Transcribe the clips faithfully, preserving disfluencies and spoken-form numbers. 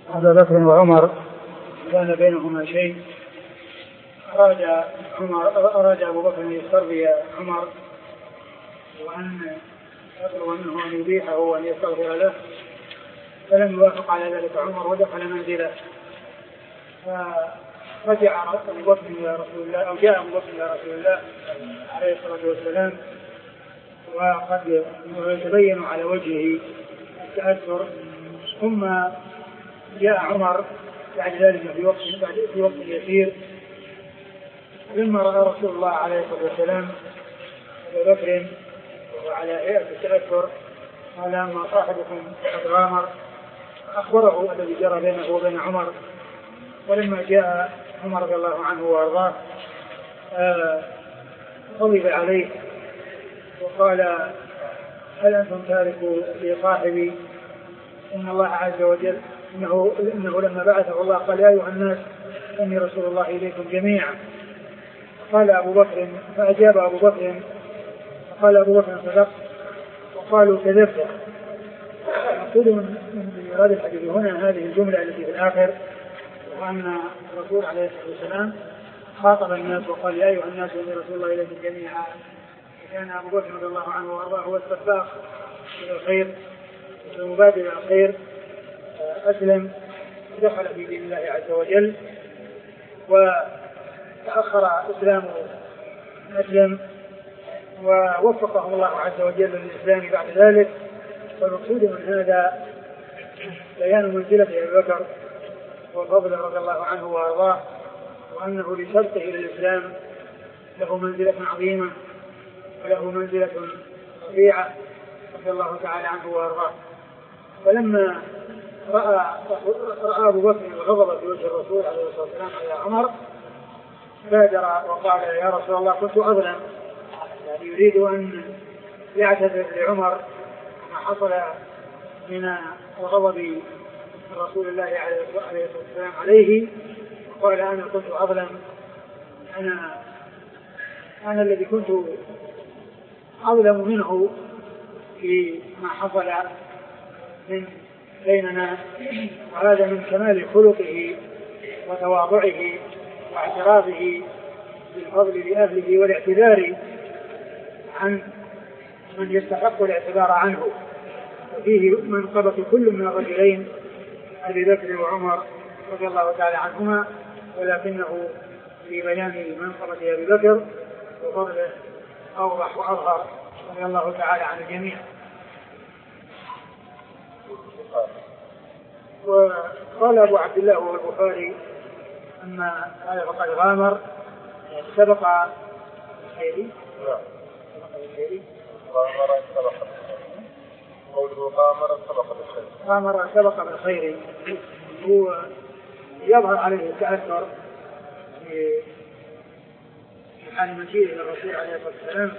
أبا بكر وعمر كان بينهما شيء، أراد عمر أراد أبو بكر أن يسترضي عمر وأن يطلب منه أن يبيحه وأن يستغفر له، فلم يوافق على ذلك عمر ودخل منزله. فرجع أبو بكر إلى رسول الله أو جاء أبو بكر إلى رسول الله عليه الصلاة والسلام وقد يتبين على وجهه التأثر، ثم جاء عمر بعد ذلك في وقت في وقت يسير، لما رأى رسول الله عليه الصلاة والسلام أبا بكر وعلى هيئة التأثر قال: أما صاحبكم قد غامر، أخبره الذي جرى بينه وبين عمر. ولما جاء عمر رضي الله عنه وأرضاه غضب عليه وقال: هل أنتم تاركوا لصاحبي؟ إن الله عز وجل إنه, إنه لما بعثه الله قال: يا أيها الناس إني رسول الله إليكم جميعا. قال أبو بكر فأجاب أبو بكر فقال أبو بكر: صدقت. وقالوا: كذبت. نقول من إرادة الحديث هنا هذه الجملة التي في الآخر، وأن الرسول عليه الصلاة والسلام خاطب الناس وقال: يا أيها الناس إني رسول الله إليكم جميعا. كان أبو بكر رضي الله عنه وأرضاه هو السباق إلى الخير والمبادر إلى الخير، أسلم ودخل في دين الله عز وجل، وتأخر إسلامه أسلم ووفقه الله عز وجل للإسلام بعد ذلك. والمقصود من هذا بيان منزلة أبي بكر والفضل رضي الله عنه وأرضاه، وأنه لسبقه إلى الإسلام له منزلة عظيمة وله منزلة رفيعة رضي الله تعالى عنه وأرضاه. فلما رأى, رأى أبو بكر الغضب في وجه الرسول عليه الصلاة والسلام على عمر بادر وقال: يا رسول الله كنت أظلم، يعني يريد أن يعتذر لعمر ما حصل من الغضب رسول الله عليه الصلاة والسلام عليه، وقال: أنا كنت أظلم، أنا أنا الذي كنت أظلم منه في ما حصل من بيننا، وهذا من كمال خلقه وتواضعه واعترافه بالفضل لأهله والاعتذار عن من يستحق الاعتذار عنه. وفيه منقبة كل من الرجلين أبي بكر وعمر رضي الله تعالى عنهما، ولكنه في بيان منقبة أبي بكر وفضله أوضح وأظهر رضي الله تعالى عن الجميع. وقال أبو عبد الله والبخاري: أما هذا فقد غامر، سبق الخيري غامر سبق قوله غامر سبق بالخير غامر سبق بالخير، هو يظهر عليه التأثر في حال مجيء إلى الرسول عليه الصلاة والسلام.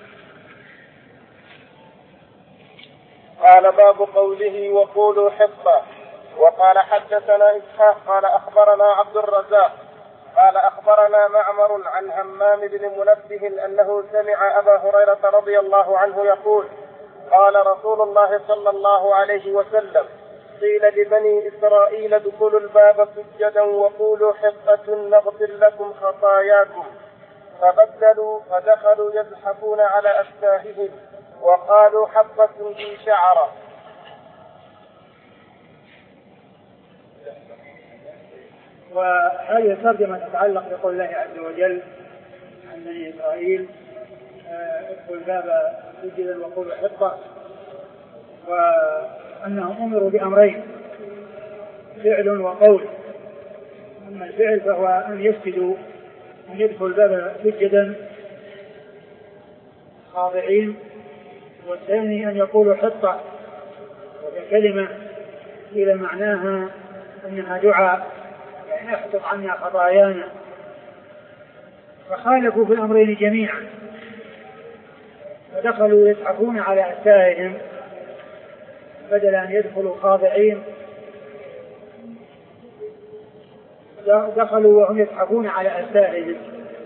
قال: باب قوله وقولوا حطة. وقال: حدثنا إسحاق قال أخبرنا عبد الرزاق قال أخبرنا معمر عن همام بن منبه أنه سمع أبا هريرة رضي الله عنه يقول: قال رسول الله صلى الله عليه وسلم: قيل لبني إسرائيل ادخلوا الباب سجدا وقولوا حطة نغفر لكم خطاياكم، فبدلوا فدخلوا يزحفون على أفواههم وقالوا حبة في شعرة. وهذه الترجمة تتعلق بقول الله عز وجل عن بني إسرائيل: ادخلوا الباب سجدا وقولوا حطة، وأنهم أمروا بأمرين: فعل وقول. أما الفعل فهو أن يسجدوا، أن يدخلوا الباب سجدا خاضعين، والثاني أن يقولوا حطة، وهي كلمة إلى معناها أنها دعاء، يعني احطط عنا خطايانا. فخالفوا في الأمرين جميعا، ودخلوا يزحفون على أستاههم بدل أن يدخلوا خاضعين، دخلوا وهم يزحفون على أستاههم،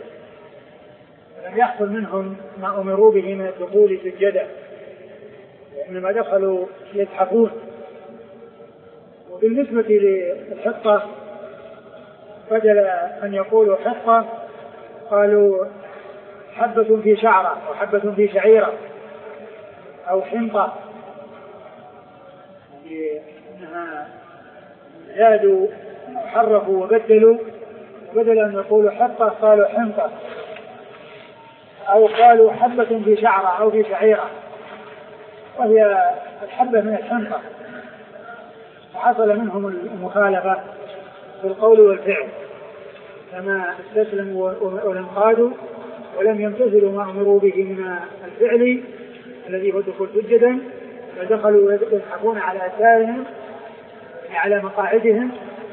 لم يحصل منهم ما أمروا به من الدخول سجدا، إنما دخلوا يزحفون وبالنسبة للحطة بدل أن يقولوا حطة قالوا حبة في شعرة أو حبة في شعيرة أو حنطة، إنها زادوا حرفوا وبدلوا، بدل أن يقولوا حطة قالوا حنطة، أو قالوا حبة في شعرة أو في شعيرة وهي الحبة من الحنطة، فحصل منهم المخالفة في القول والفعل، كما استسلموا وانقادوا ولم يمتثلوا ما أمروا به من الفعل الذي هو دخول سجدا، فدخلوا يزحفون على أثارهم على مقاعدهم،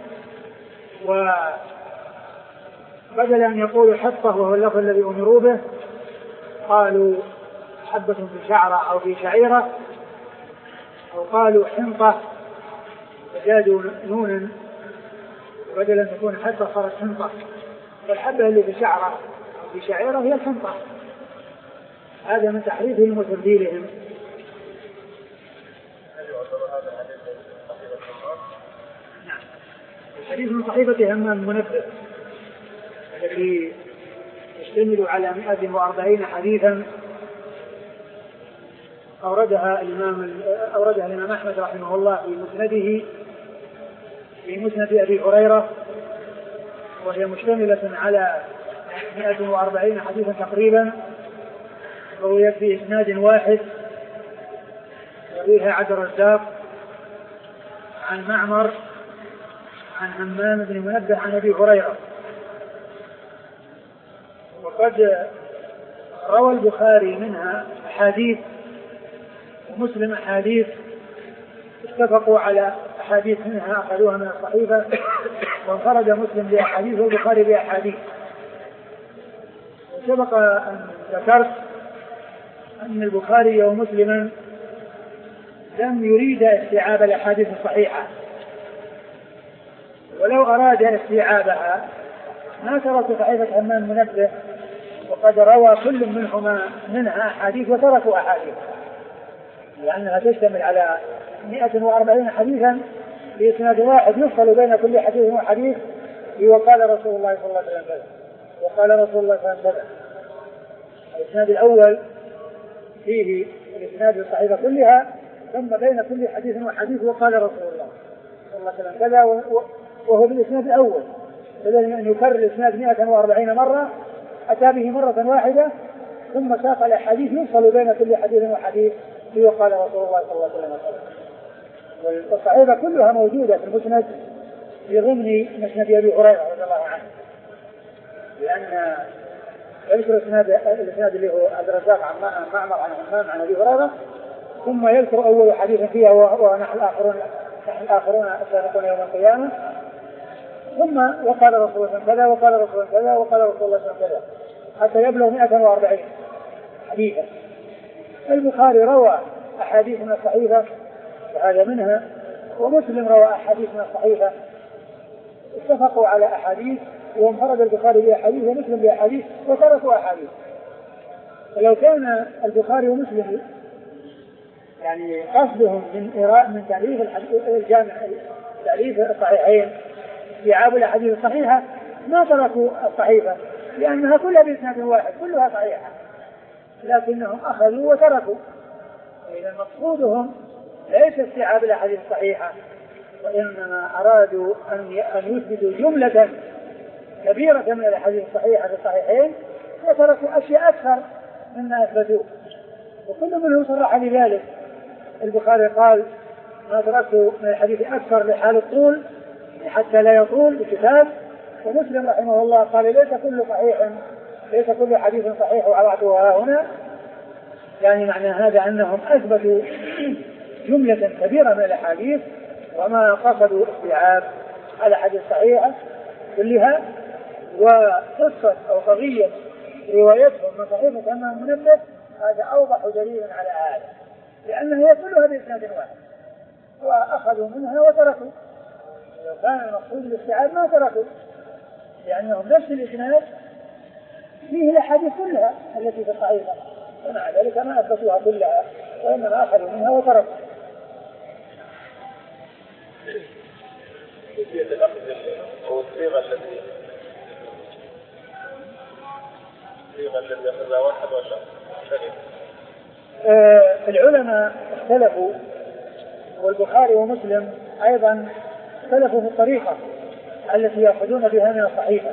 وبدل أن يقولوا حطة وهو اللفظ الذي أمروا به قالوا حبة في شعرة أو في شعيرة، أو قالوا حنطة فزادوا نونا بدل أن تكون حطة صارت حنطة، فالحبة اللي في شعرة أو في شعيرة هي الحنطة. هذا من تحريفهم وتبديلهم. نعم، الحديث من صحيفة همام المنبه الذي يشتمل على مئة وأربعين حديثا أوردها الإمام أوردها الإمام أحمد رحمه الله في مسنده في مسند أبي هريرة، وهي مشتملة على مئة وأربعين حديثا تقريبا، رويت في إسناد واحد يرويها عبد الرزاق عن معمر عن همام بن منبه عن أبي هريرة. وقد روى البخاري منها أحاديث ومسلم أحاديث اتفقوا على أحاديث منها أخذوها من الصحيفة، وانفرد مسلم بأحاديث والبخاري بأحاديث. وسبق أن ذكرت أن البخاري ومسلما لم يريد استيعاب الأحاديث الصحيحة، ولو أراد استيعابها ما تركوا صحيفة همام المنبه، وقد روى كل منهما منها أحاديث وتركوا أحاديث، لأنها تشتمل على مئة وأربعين حديثا بإسناد واحد يفصل بين كل حديث وحديث وقال رسول الله صلى الله عليه وسلم كذا وقال رسول الله صلى الله عليه وسلم. الإسناد الأول فيه الإسناد الصحيفة كلها، ثم بين كل حديث وحديث وقال رسول الله صلى الله عليه وسلم كذا، وهو بالإسناد الأول، بدل أن يكرر الإسناد مئة وأربعين مرة أتى به مرة واحدة، ثم ساق الأحاديث يفصل بين كل حديث وحديث وقال رسول الله صلى الله عليه وسلم. والصحيفة كلها موجودة في المسند في ضمن مسند أبي هريرة رضي الله عنه، لأن يذكر الإسناد اللي هو عبد الرزاق عن معمر عن همام عن أبي هريرة، ثم يذكر أول حديث فيها ونحن الآخرون نحن الآخرون السابقون يوم القيامة، ثم وقال رسول الله كذا وقال رسول الله كذا وقال رسول الله كذا حتى يبلغ مئة وأربعين حديثا. البخاري روى أحاديث من الصحيفة وهذا منها، ومسلم روى أحاديث من الصحيفة، اتفقوا على أحاديث وانفرد البخاري بأحاديث ومسلم بأحاديث وتركوا أحاديث. فلو كان البخاري ومسلم يعني قصدهم من إراء من تأليف الجامع تأليف الصحيحين استيعاب الأحاديث الصحيحة ما تركوا الصحيفة، لأنها كلها بإسناد واحد كلها صحيحة، لكنهم أخذوا وتركوا. إذا مقصودهم ليس استيعاب الأحاديث الصحيحة، وإنما أرادوا أن يثبتوا جملة كبيرة من الأحاديث الصحيحة في الصحيحين وتركوا أشياء أكثر مما أثبتوه، وكل منهم صرح بذلك. البخاري قال ما تركت من الحديث أكثر لحال الطول حتى لا يطول الكتاب، ومسلم رحمه الله قال ليس كل صحيح ليس كل حديث صحيح وعرعته هنا، يعني معنى هذا أنهم أثبتوا جملة كبيرة من الأحاديث وما قصدوا استيعاب الأحاديث الصحيحة كلها. وقصة أو قضية روايتهم من صحيفة همام المنبه هذا أوضح دليل على هذا، لأنها هي كلها بإسناد واحد وأخذوا منها وتركوا. لو كان المقصود الاستيعاب ما تركوا، لأنهم نفس الإسناد فيه الأحاديث كلها التي في الصحيفة، ومع ذلك ما أثبتوها كلها وإنما أخذوا منها وتركوا. كيفية الأخذ أو الصيغة التي الصيغة التي أخذها واحد وشخص شريف. آه العلماء اختلفوا، والبخاري ومسلم أيضا اختلفوا في الطريقة التي يأخذون بها من الصحيفة.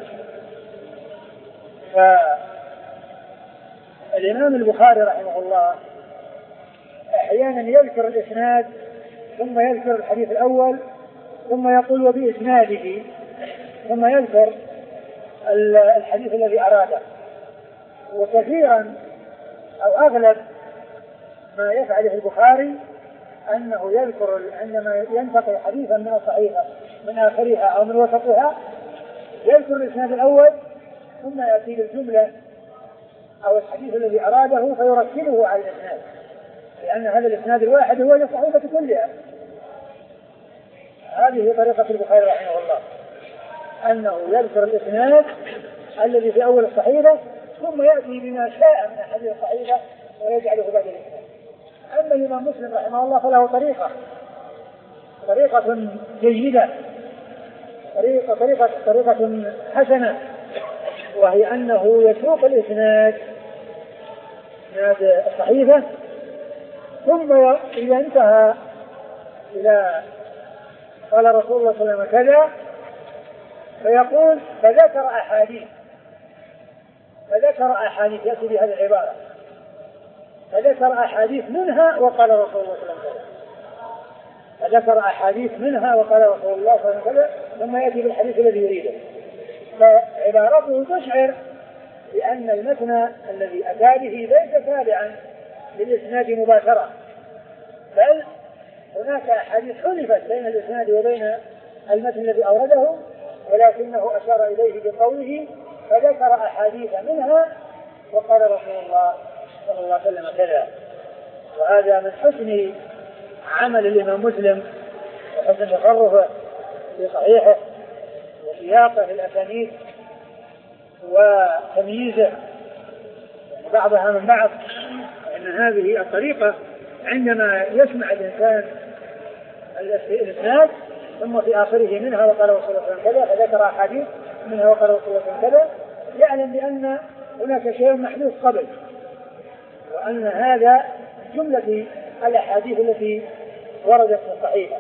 فالإمام البخاري رحمه الله أحيانا يذكر الإسناد ثم يذكر الحديث الأول ثم يقول وبإسناده ثم يذكر الحديث الذي أراده. وكثيرا أو أغلب ما يفعله البخاري أنه يذكر عندما ينتقل حديثا من الصحيفة من آخرها أو من وسطها يذكر الإسناد الأول ثم يأتي بالجملة أو الحديث الذي أراده فيركبه على الإسناد، لأن هذا الإسناد الواحد هو للصحيفة كلها. هذه طريقة البخاري رحمه الله، أنه يذكر الإسناد الذي في أول الصحيفة ثم يأتي بما شاء من أحاديث الصحيفة ويجعله بعد الإسناد. أما الإمام مسلم رحمه الله فله طريقة طريقة جيدة، طريقة طريقة طريقة حسنة، وهي أنه يسوق الإسناد إسناد الصحيفة ثم إذا انتهى إلى قال رسول الله صلى الله عليه وسلم كذا فيقول فذكر أحاديث فذكر أحاديث يأتي بهذه العبارة فذكر أحاديث منها وقال رسول الله صلى الله عليه وسلم فذكر أحاديث منها وقال رسول الله صلى الله عليه وسلم ثم يأتي بالحديث الذي يريده. فعبارته تشعر بأن المتن الذي أتى به ليس تابعا للإسناد مباشرة، بل هناك أحاديث حذفت بين الإسناد وبين المتن الذي أورده، ولكنه أشار إليه بقوله فذكر أحاديث منها وقال رسول الله صلى الله عليه وسلم كذا. وهذا من حسن عمل الإمام مسلم وحسن تصرفه في صحيحه وسياقه الأسانيد وتمييزه يعني بعضها من بعض، أن هذه الطريقة عندما يسمع الإنسان الإسناد ثم في آخره منها وقال رسول الله صلى الله عليه وسلم كذا فذكر أحاديث منها وقال رسول الله صلى الله عليه وسلم كذا، يعلم بأن هناك شيء محدود قبل، وأن هذا جملة الأحاديث التي وردت في الصحيحة.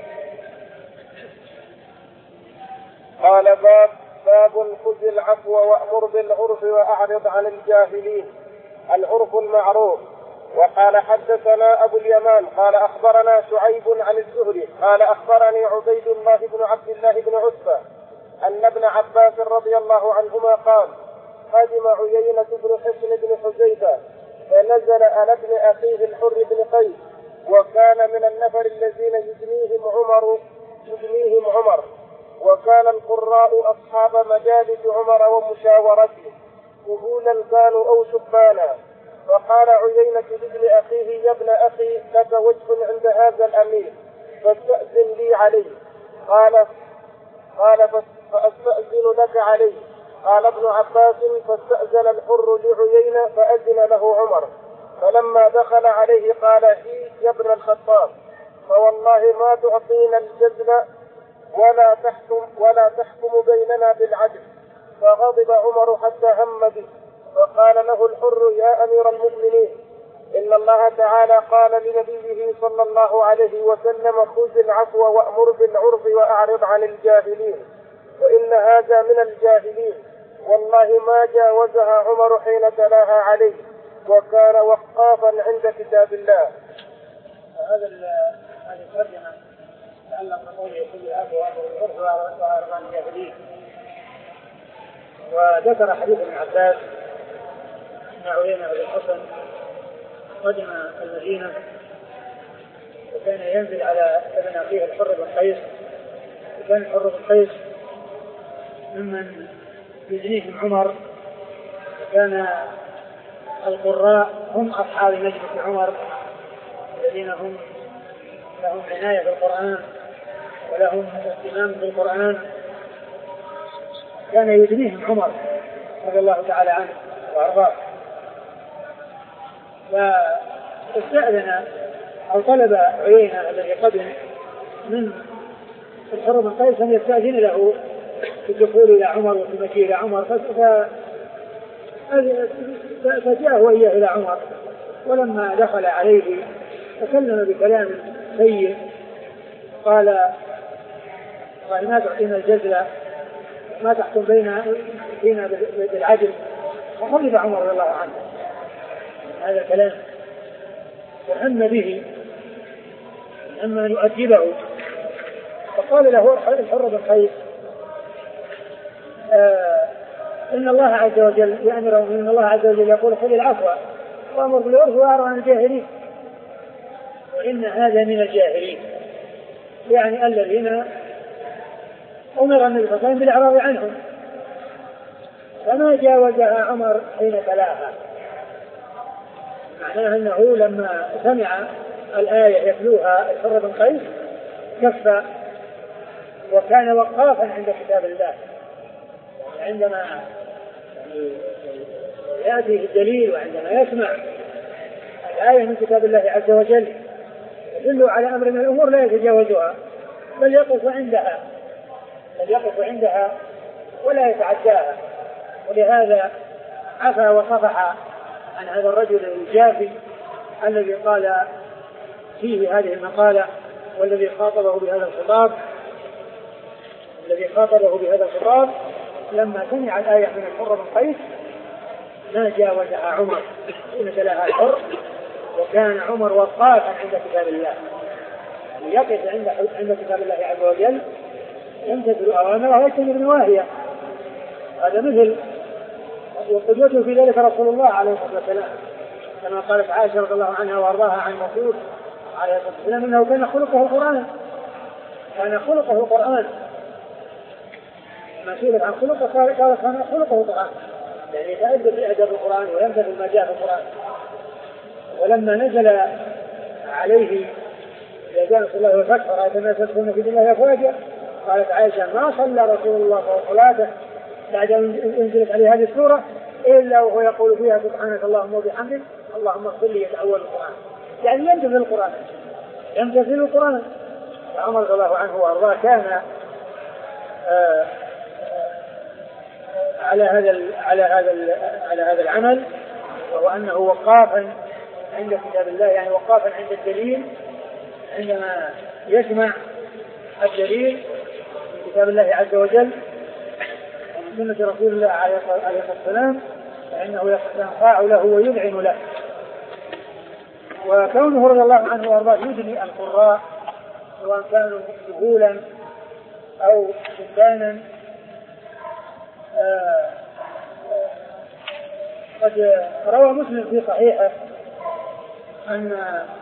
قال باب باب خذ العفو وأمر بالعرف وأعرض عن الجاهلين، العرف المعروف. وقال حدثنا أبو اليمان قال أخبرنا شعيب عن الزهري قال أخبرني عبيد الله بن عبد الله بن عتبة أن ابن عباس رضي الله عنهما قال قدم عيينة بن حصن بن حذيفة فنزل على ابن أخيه الحر بن قيس وكان من النفر الذين يدنيهم عمر يدنيهم عمر وكان القراء أصحاب مجالس عمر ومشاورته كهولا كانوا أو شبانا. فقال عيينة لابن أخيه يا ابن أخي لك وجه عند هذا الأمير فاستأذن لي عليه. قال قال فأستأذن لك عليه. قال ابن عباس فاستأذن الحر لعيينة فأذن له عمر. فلما دخل عليه قال هي يا ابن الخطاب فوالله ما تعطينا الجزل ولا تحكم ولا تحكم بيننا بالعدل. فغضب عمر حتى هم به فقال له الحر يا أمير المؤمنين إن الله تعالى قال لنبيه صلى الله عليه وسلم خذ العفو وأمر بالعرف وأعرض عن الجاهلين وإن هذا من الجاهلين. والله ما جاوزها عمر حين تلاها عليه وكان وقافا عند كتاب الله. هذا هذه الترجمة تعلق بقوله خذ العفو وأمر بالعرف وأعرض عن الجاهلين. وذكر حديث ابن عباس أن عيينة بن حصن قدم المدينة وكان ينزل على ابن أخيه الحر بن قيس، وكان الحر بن قيس ممن يدنيهم عمر، وكان القراء هم أصحاب مجلس عمر الذين هم لهم عناية بالقرآن ولهم اهتمام بالقرآن. كان يدنيهم عمر رضي الله تعالى عنه وأرضاه. فاستأذن أو طلب عيينة الذي قدم من الحر بن قيس أن يستأذن له في الدخول إلى عمر وفي المجيء إلى عمر، فجاء وإياه إلى عمر، ولما دخل عليه تكلم بكلام سيء، قال قال ما تعطينا الجزل، ما تحكم بين فينا بالعدل، فغضب عمر رضي الله عنه هذا الكلام وهم به أما أن يؤدبه، فقال له الحر بن قيس آه إن الله عز وجل يأمر إن الله عز وجل يقول خذ العفو وأمر بالعرف وأعرض عن الجاهلين، وإن هذا من الجاهلين، يعني الذين أمر النبي صلى الله عليه وسلم بالإعراض عنهم، فما جاوزها عمر حين تلاها، معناه أنه لما سمع الآية يتلوها الحر بن قيس كف وكان وقافا عند كتاب الله، عندما يأتي الدليل وعندما يسمع الآية من كتاب الله عز وجل يدل على أمر من الأمور لا يتجاوزها، بل يقف عندها بل يقف عندها ولا يتعداها. ولهذا عفا وصفح عن هذا الرجل الجافي الذي قال فيه هذه المقالة، والذي خاطبه بهذا الخطاب الذي خاطبه بهذا الخطاب لما سمع الآية من الحر بن قيس ما جاوزها عمر حين تلاها الحر، وكان عمر وقافا عند كتاب الله، يعني يقف عند عند كتاب الله عز وجل يمتثل أوامره ويجتنب نواهيه. هذا مثل وقدوته في ذلك رسول الله عليه الصلاة والسلام، كما قالت عائشة رضي الله عنها وارضاها عن مسعود عليه الصلاة والسلام انه كان خلقه القرآن كان خلقه القرآن ما سئلت عن خلقه قال كان خلقه القرآن، يعني يتأدب بأدب القرآن ويمتثل ما جاء في القرآن. ولما نزل عليه إذا جاء رسول الله والفتح ورأيت الناس يدخلون في دين الله أفواجا، قالت عائشة ما صلى رسول الله صلاته بعد أن انزلت عليه هذه السورة إلا وهو يقول فيها سبحانك اللهم وبحمدك اللهم اغفر لي يتأول القرآن، يعني يمتثل القرآن يمتثل القرآن. عمر رضي الله عنه وارضاه كان آه على هذا على هذا على هذا العمل، وهو أنه وقافا عند كتاب الله، يعني وقافا عند الدليل عندما يسمع الدليل من كتاب الله عز وجل ومن سنة رسول الله عليه الصلاة والسلام، فإنه ينخاع له ويذعن له. وكونه رضي الله عنه وارضاه يدني القراء سواء كانوا جهولا أو شبانا. آه قد روى مسلم في صحيحه أن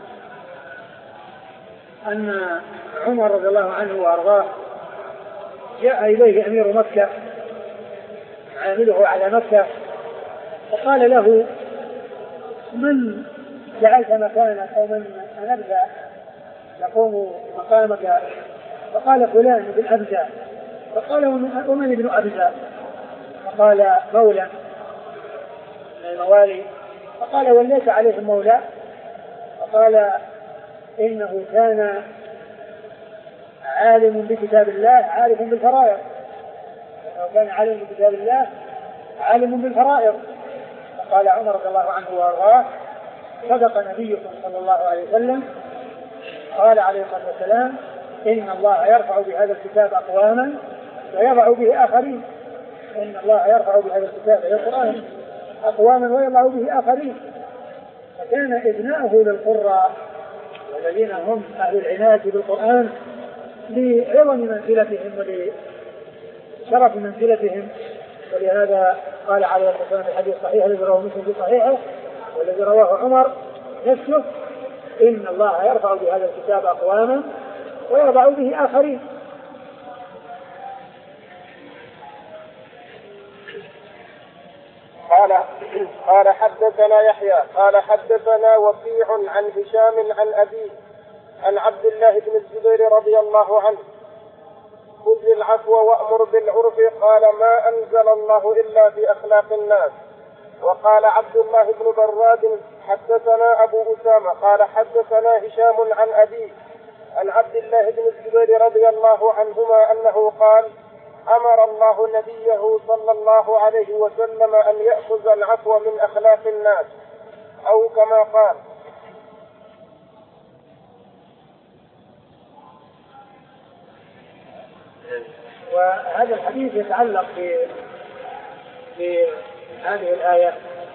أن عمر رضي الله عنه وأرضاه جاء إليه أمير مكة عامله على مكة فقال له من جعلت مكانك أو من أنبذ يقوم مقامك؟ فقال فلان بن أبزة. فقال ومن ابن أبزة؟ فقال مولى من الموالي. فقال وليس عليهم مولى؟ فقال إنه كان عالم بكتاب الله عارف بالفرائض، إنه كان عالم بكتاب الله عالم بالفرائض. فقال عمر رضي الله عنه وارضاه صدق نبيكم صلى الله عليه وسلم، قال عليه الصلاة والسلام إن الله يرفع بهذا الكتاب أقواما ويضع به آخرين. إن الله يرفع بهذا الكتاب إلى القرآن أقواما ويضع به آخرين. فكان إبناؤه للقراء والذين هم أهل العناية بالقرآن لعظم منزلتهم ولشرف منزلتهم. ولهذا قال عليه الصلاة والسلام في الحديث الصحيح الذي رواه مسلم في صحيحه والذي رواه عمر نفسه إن الله يرفع بهذا الكتاب أقواما ويضع به آخرين. قال قال حدثنا يحيى قال حدثنا وكيع عن هشام عن أبيه عن عبد الله بن الزبير رضي الله عنه خذ العفو وأمر بالعرف قال ما أنزل الله إلا في أخلاق الناس. وقال عبد الله بن براد حدثنا أبو أسامة قال حدثنا هشام عن أبيه عن عبد الله بن الزبير رضي الله عنهما أنه قال أمر الله نبيه صلى الله عليه وسلم أن يأخذ العفو من أخلاق الناس أو كما قال. وهذا الحديث يتعلق بهذه الآية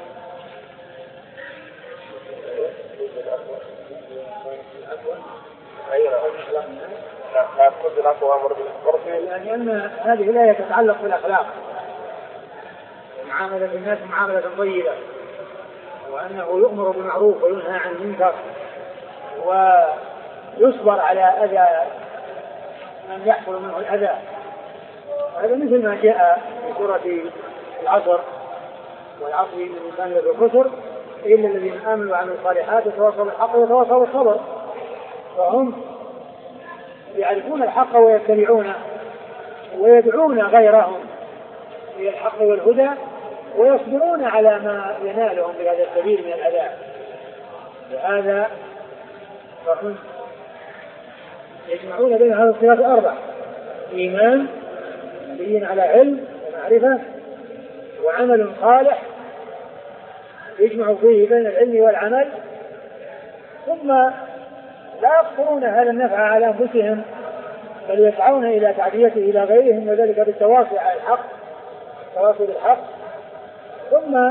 لأن هذه الآية تتعلق بالأخلاق، معاملة الناس معاملة طيبة، وأنه يؤمر بالمعروف وينهى عن المنكر ويصبر على أذى من يحصل منه الأذى. هذا مثل ما جاء في سورة العصر والعصر من الإنسان لفي خسر إلا الذين آمنوا وعملوا الصالحات وتواصوا بالحق وتواصوا بالصبر. فهم يعرفون الحق ويتبعونه ويدعون غيرهم إلى الحق والهدى ويصبرون على ما ينالهم بهذا السبيل من الأذى. لهذا فهم يجمعون بين هذه الصفات الأربع: إيمان مبين على علم ومعرفة، وعمل صالح يجمع فيه بين العلم والعمل، ثم لا يقصرون هذا النفع على أنفسهم بل يسعون إلى تعديته إلى غيرهم، وذلك بالتواصي على الحق تواصي بالحق، ثم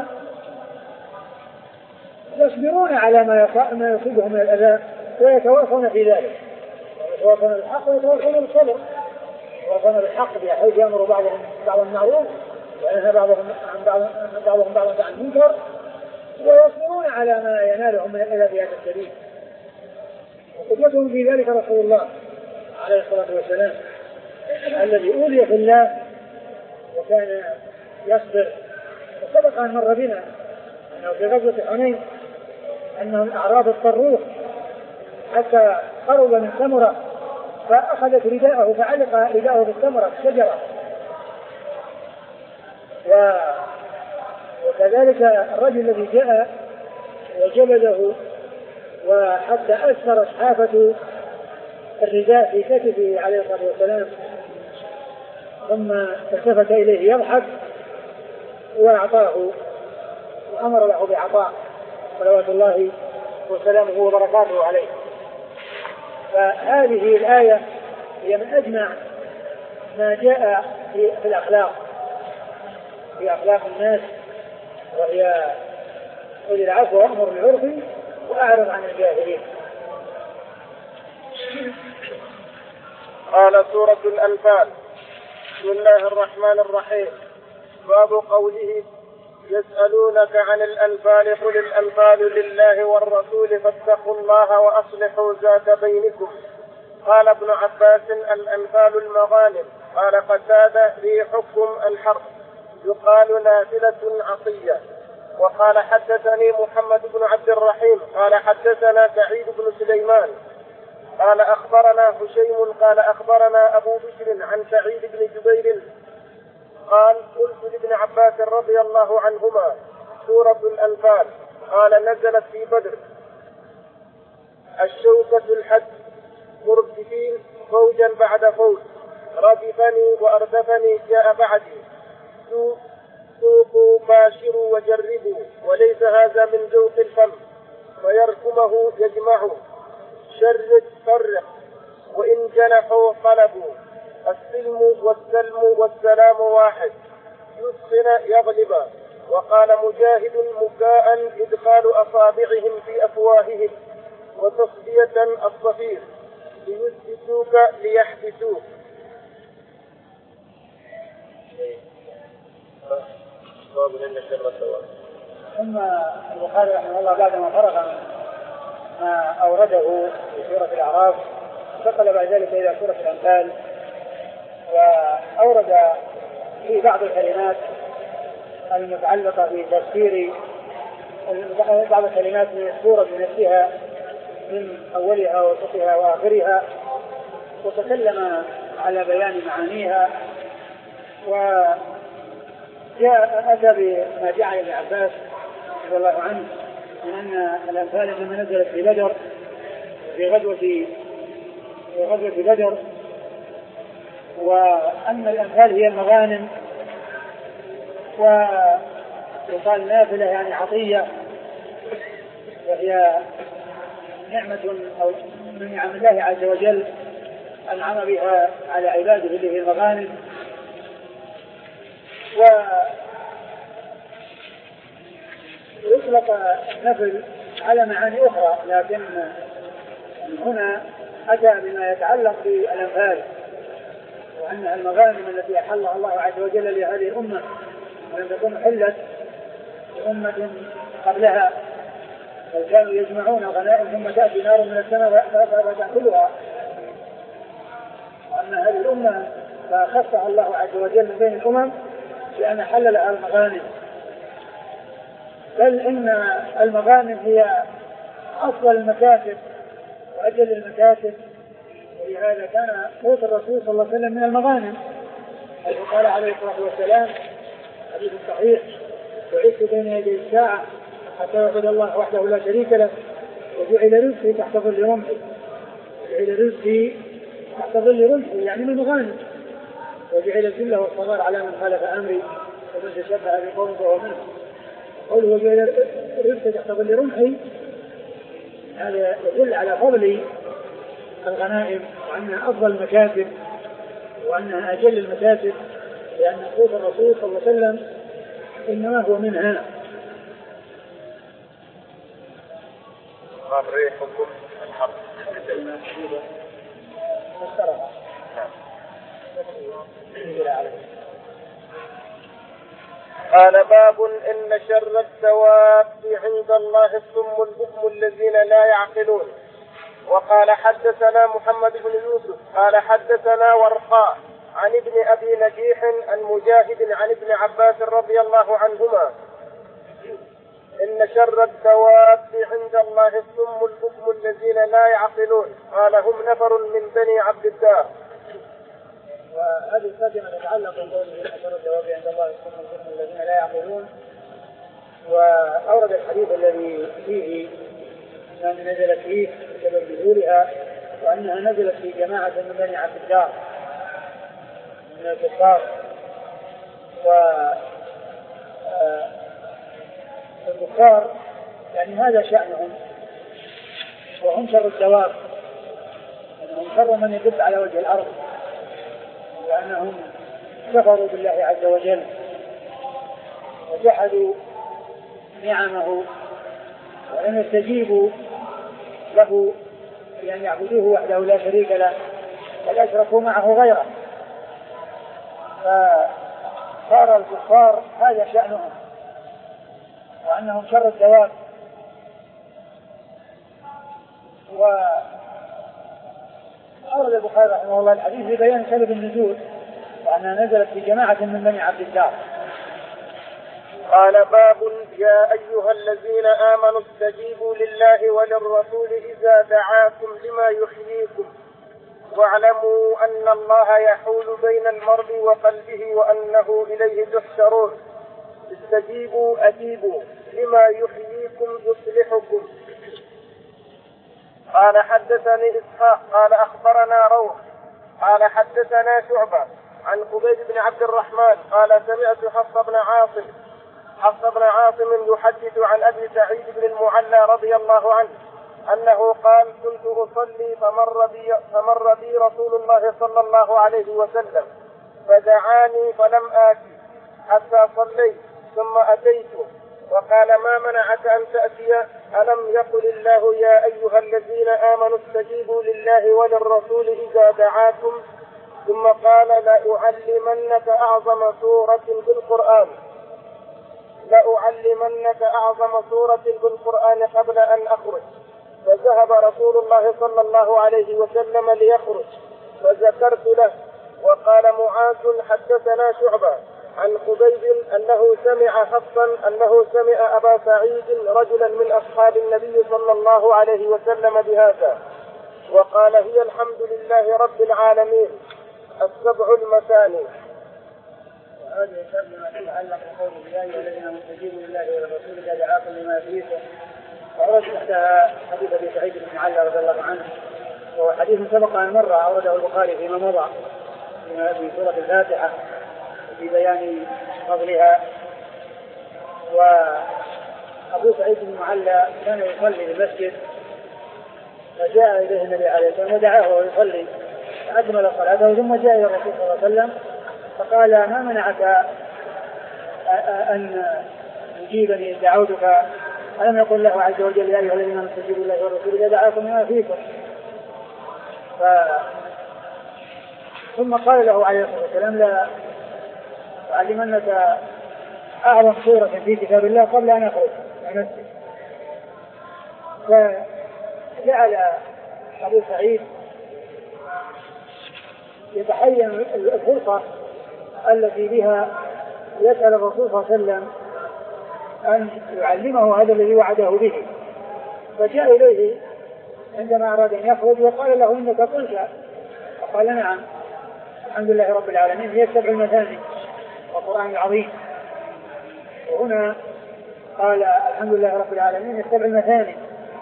يصبرون على ما يصيبهم من الأذى ويتواصون في ذلك، يتواصون بالحق ويتواصون بالصبر، يتواصون بالحق بحيث يأمر بعضهم بعضا بالمعروف وينهى بعضهم عن بعضهم بعضا عن المنكر، ويصبرون على ما ينالهم من الأذى في هذا السبيل. وقدوتهم في ذلك رسول الله عليه الصلاة والسلام الذي أوذي في الله وكان يصبر. وسبق أن مر بنا أنه في غزوة حنين أنهم الأعراب اضطروه حتى قرب من ثمرة فأخذت رداءه فعلق رداءه بالثمرة الشجرة. و... وكذلك الرجل الذي جاء وجلده وحتى أثر حافة الرداء في كتفه عليه الصلاة والسلام، ثم التفت إليه يضحك وأعطاه وأمر له بعطاء صلوات الله وسلامه وبركاته عليه. فهذه الآية هي من أجمع ما جاء في, في الأخلاق في أخلاق الناس، وهي قل العفو وأمر بالعرف وأعرض عن الجاهلين. قال سورة الأنفال: بسم الله الرحمن الرحيم. باب قوله: يسألونك عن الأنفال قل الأنفال لله والرسول فاتقوا الله وأصلحوا ذات بينكم. قال ابن عباس: الأنفال المغانم. قال قتادة: في حكم الحرب يقال نافلة عطية. وقال حدثني محمد بن عبد الرحيم قال حدثنا سعيد بن سليمان قال أخبرنا هشيم قال أخبرنا أبو بشر عن سعيد بن جبير قال: قلت لابن عباس رضي الله عنهما: سورة الأنفال. قال: نزلت في بدر. الشوكة الحد مردفين فوجا بعد فوج، ردفني وأردفني جاء بعدي، سوقوا باشروا وجربوا، وليس هذا من ذوق الفم، ويركمه يجمعه، شرد فرق، وإن جنحوا قلبوا، السلم والسلم والسلام واحد، يسخن يغلب. وقال مجاهد: مكاء إدخال أصابعهم في أفواههم، وتصفية الصفير، ليثبتوك ليحبسوك. ثم البخاري رحمه الله بعد ما فرغ ما أورده في سورة الأعراف انتقل بعد ذلك إلى سورة الأنفال، وأورد في بعض الكلمات المتعلقة بتفسير بعض الكلمات من السورة نفسها من أولها ووسطها وآخرها، وتكلم على بيان معانيها. وجاء أتى بما جاء عن ابن عباس رضي الله عنه من أن الأنفال لما نزلت في بدر في غزوة في غزوة بدر، وأن الأنفال هي المغانم، ويقال نافلة يعني عطية، وهي نعمة أو من نعم الله عز وجل أنعم بها على عباده اللي هي المغانم. ويطلق النفل على معاني أخرى، لكن هنا أتى بما يتعلق بالأنفال، وأنها المغانم التي أحلها الله عز وجل لهذه الأمة، ولم تكن حلت لأمة قبلها، بل كانوا يجمعون غنائم ثم تأتي نار من السماء فتأكلها. وأما هذه الأمة فخصها الله عز وجل من بين الأمم بأن حل لها المغانم، بل إن المغانم هي أفضل المكاسب وأجل المكاسب، ولهذا كان قوت الرسول صلى الله عليه وسلم من المغانم، حيث قال عليه الصلاة والسلام حديث صحيح: وعدت بين يدي الساعة حتى يعبد الله وحده لا شريك له، وجعل رزقي تحت ظل رمحي. وجعل رزقي تحت ظل رمحي يعني من المغانم، وجعل الذل والصغار على من خالف أمري ومن تشبه بقوم فهو منه. قوله وجعل رزقي تحت ظل رمحي هذا يدل على فضل الغنائم، وأنها أفضل المكاسب وأنها أجل المكاسب، لأن قوت الرسول صلى الله عليه وسلم إنما هو منها. قال ريحكم الحق قال باب إن شر الدواب عند الله الصم البكم الذين لا يعقلون. وقال حدثنا محمد بن يوسف قال حدثنا ورقاء عن ابن أبي نجيح عن مجاهد عن ابن عباس رضي الله عنهما إن شر الدواب عند الله الصم البكم الذين لا يعقلون، قال هم نفر من بني عبد الدار. وهذه الترجمة تتعلق بقوله إن شر الدواب عند الله الصم البكم الذين لا يعقلون، وأورد الحديث الذي فيه أن نزلت فيه بسبب نزولها، وأنها نزلت في جماعة من بني عبد الدار من الكفار. والكفار يعني هذا شأنهم، وهم شر الدواب، أنهم شر من يدب على وجه الأرض، لأنهم كفروا بالله عز وجل وجحدوا نعمه ولم يستجيبوا له بأن يعبدوه وحده لا شريك له، بل أشركوا معه غيره. فصار الكفار هذا شأنهم، وأنهم شر الدواب. وأورد البخاري رحمه الله الحديث لبيان سبب النزول، وأنها نزلت في جماعة من بني عبد الدار. قال باب يا أيها الذين آمنوا استجيبوا لله وللرسول إذا دعاكم لما يحييكم واعلموا أن الله يحول بين المرء وقلبه وأنه إليه تحشرون. استجيبوا أجيبوا لما يحييكم يصلحكم. قال حدثني إسحاق قال أخبرنا روح قال حدثنا شعبة عن قبيد بن عبد الرحمن قال سمعت حفص بن عاصم حفص بن عاصم يحدث عن أبي سعيد بن المعلى رضي الله عنه أنه قال كنت أصلي فمر بي, فمر بي رسول الله صلى الله عليه وسلم فدعاني فلم آتي حتى صليت ثم أتيت وقال ما منعك أن تأتي ألم يقل الله يا أيها الذين آمنوا استجيبوا لله وللرسول إذا دعاكم ثم قال لأعلمنك أعظم سورة بالقرآن لأعلمنك أعظم سورة بالقرآن قبل أن أخرج. فذهب رسول الله صلى الله عليه وسلم ليخرج فذكرت له وقال معاذ حدثنا شعبة عن قبيب أنه سمع حفصا أنه سمع أبا سعيد رجلا من أصحاب النبي صلى الله عليه وسلم بهذا وقال هي الحمد لله رب العالمين السبع المثاني. وهذه ترجمة تتعلق بقوله يا أيها الذين آمنوا استجيبوا لله وللرسول إذا دعاكم لما يحييكم. وأورد تحتها حديث أبي سعيد بن المعلى رضي الله عنه وهو حديث سبق أن مر أورده البخاري فيما مضى في سورة الفاتحة في بيان فضلها. وأبو سعيد بن المعلى كان يصلي في المسجد فجاء إليه النبي عليه الصلاة والسلام ودعاه وهو يصلي فأكمل صلاته ثم جاء إلى الرسول صلى الله عليه وسلم فقال ما منعك أن يجيبني إذ دعوتك؟ ألم يقل له عز وجل يا أيها الذين آمنوا استجيبوا لله والرسول إذا دعاكم لما فيكم؟ ف... ثم قال له عليه الصلاة والسلام لا أعلمنك أعظم سورة في كتاب الله قبل أن أخرج من المسجد. فجعل أبو سعيد يتحين الفرصة التي بها يسأل الرسول صلى الله عليه وسلم أن يعلمه هذا الذي وعده به. فجاء إليه عندما أراد أن يخرج وقال له إنك قلت، فقال نعم الحمد لله رب العالمين هي السبع المثاني والقرآن العظيم. وهنا قال الحمد لله رب العالمين السبع المثاني،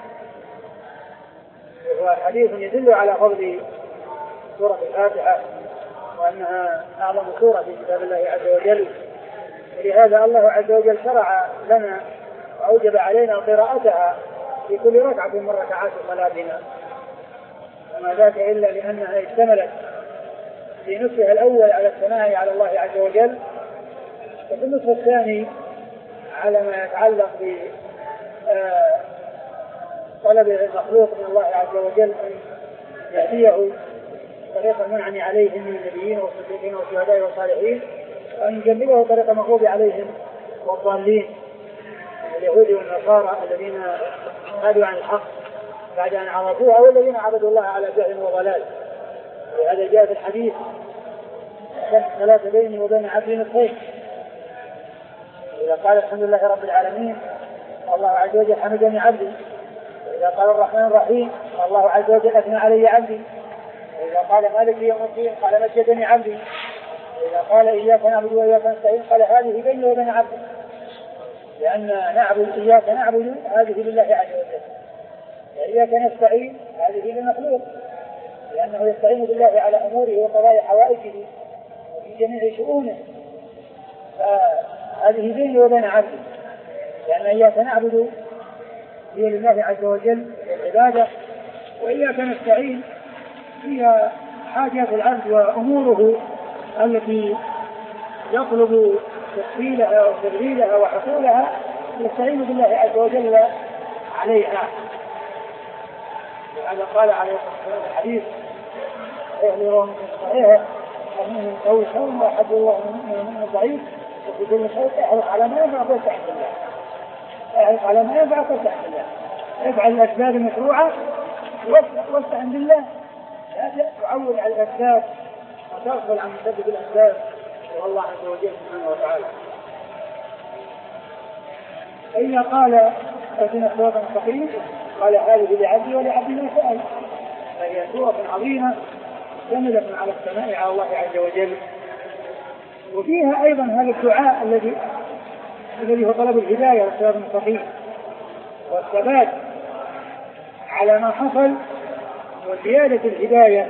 وهو حديث يدل على فضل سورة الفاتحة وأنها أعظم سورة في كتاب الله عز وجل. ولهذا الله عز وجل شرع لنا وأوجب علينا قراءتها في كل ركعة من ركعات صلاتنا، وما ذاك إلا لأنها اشتملت في نصفها الأول على الثناء على الله عز وجل، وفي النصف الثاني على ما يتعلق بطلب المخلوق من الله عز وجل أن يهديه طريق المنعم عليهم من النبيين والصديقين والشهداء والصالحين، وأن يجنبه طريق المغضوب عليهم والضالين اليهود والنصارى الذين خادوا عن الحق بعد أن عرفوها والذين عبدوا الله على جهل وضلال. وهذا جاء في الحديث ثلاثة بيني وبين عبدي نصفين، إذا قال الحمد لله رب العالمين الله عز وجل حمدني عبدي، وإذا قال الرحمن الرحيم الله عز وجل أثنى علي عبدي، وإذا قال مالك يوم الدين قال مجدني عبدي، وإذا قال إياك نعبد وإياك نستعين قال هذه بيني وبين عبدي، لأن نعبد إياك نعبد هذه لله عز وجل، وإياك نستعين هذه للمخلوق لأنه يستعين بالله على أموره وقضاء حوائجه وفي جميع شؤونه، فهذه بيني وبين عبدي، لأن إياك نعبد هي لله عز وجل العبادة، وإياك نستعين هي حاجات العبد وأموره التي يطلب تفصيلها وتدبيرها وحصولها يستعين بالله عز وجل عليها. وهذا قال عليه الصلاة والسلام الحديث يروى من صحيحه المؤمن قوي خير وأحب الله من المؤمن ضعيف، وفي كل شيء احرص على ما ينفعك واستعن بالله، احرص على ما ينفعك واستعن بالله، افعل الأسباب المشروعة واستعن بالله، لا تعول على الأسباب وتغفل عن مسبب الأسباب والله عز وجل سبحانه وتعالى. إذا قال اهدنا الصراط المستقيم قال هذه لعبدي ولعبدي ما سأل، فهي سورة عظيمة شاملة على الثناء على الله عز وجل. وفيها أيضا هذا الدعاء الذي الذي هو طلب الهداية والصراط المستقيم والثبات على ما حصل وزيادة الهداية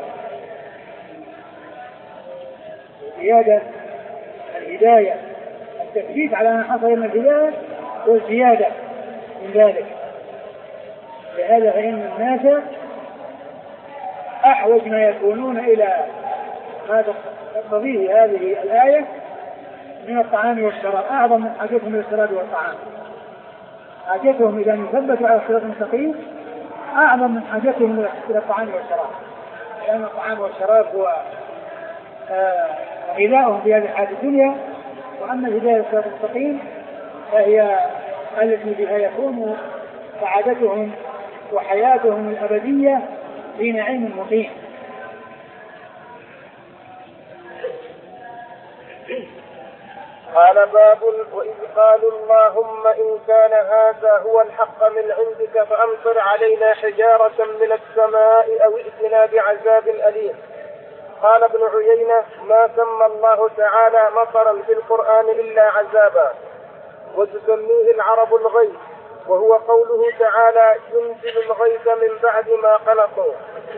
زيادة الهداية التثبيت على ما حصل من الهداية والزيادة من ذلك. لهذا فإن الناس أحوج ما يكونون إلى ما تقتضيه هذه الآية من الطعام والشراب، أعظم من حاجتهم إلى الشراب والطعام. حاجتهم إذا يثبتوا على الصراط المستقيم أعظم من حاجتهم إلى الطعام والشراب، لأن الطعام والشراب هو غذاؤهم في هذه الحياة الدنيا، وأما الهداية الصراط المستقيم فهي التي بها يكون سعادتهم وحياتهم الأبدية في نعيم مقيم. قال باب وإذ قالوا اللهم إن كان هذا هو الحق من عندك فأمطر علينا حجارة من السماء أو ائتنا بعذاب أليم. قال ابن عيينة ما سمى الله تعالى مطرا في القرآن إلا عذابا، وتسميه العرب الغيث، وهو قوله تعالى ينزل الغيث من بعد ما قنطوا،